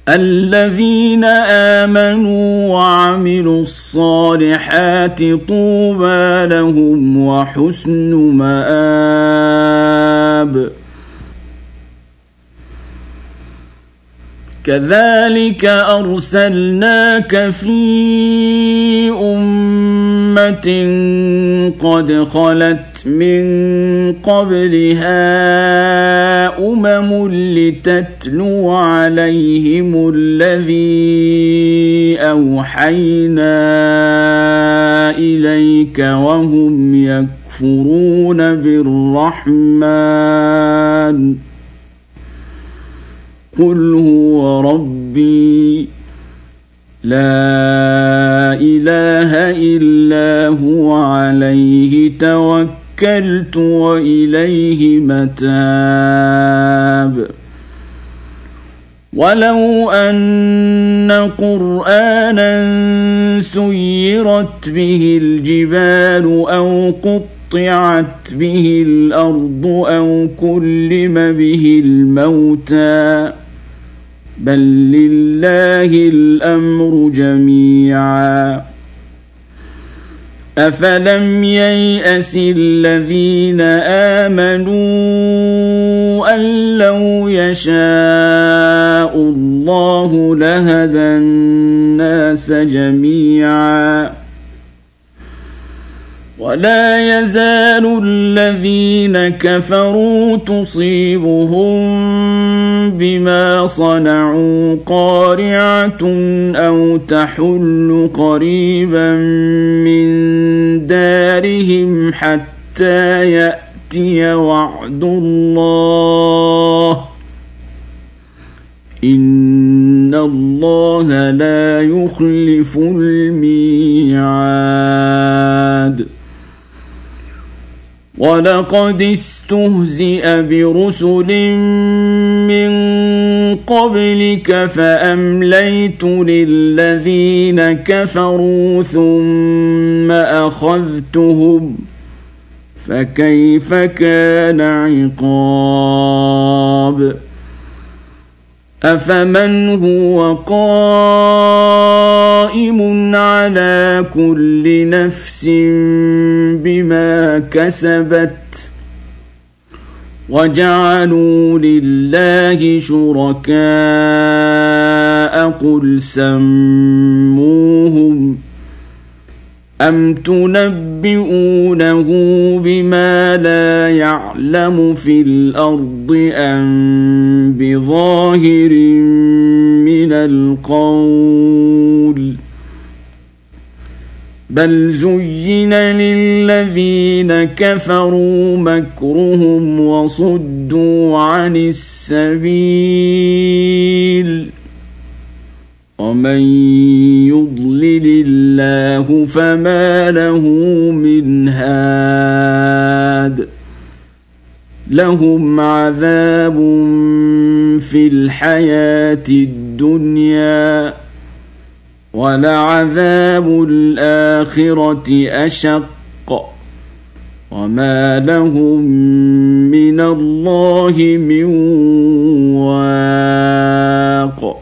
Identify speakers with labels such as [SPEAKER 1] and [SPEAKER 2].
[SPEAKER 1] الذين آمنوا وعملوا الصالحات طوبى لهم وحسن مآب. كذلك أرسلناك في أمة قد خلت من قبلها لتتلو عليهم الذي أوحينا إليك وهم يكفرون بالرحمن. قل هو ربي لا إله إلا هو عليه توكلت وإليه متاب. ولو أن قرآنا سيرت به الجبال أو قطعت به الأرض أو كلم به الموتى بل لله الأمر جميعا. أفلم ييأس الذين آمنوا أن لو يشاء الله لهدى الناس جميعا. ولا يزال الذين كفروا تصيبهم بما صنعوا قارعة أو تحل قريبا من دارهم حتى يأتي وعد الله إن الله لا يخلف الميعاد. ولقد استهزئ برسل من قبلك فأمليت للذين كفروا ثم أخذتهم فكيف كان عقاب. أفمن هو قائم على كل نفس بما كسبت وجعلوا لله شركاء قل سموهم أم تنبئونه بما لا يعلم في الأرض أم بظاهر من القول بل زين للذين كفروا مكرهم وصدوا عن السبيل ومن يضلل الله فما له من هاد. لهم عذاب في الحياة الدنيا ولعذاب الآخرة أشق وما لهم من الله من واق.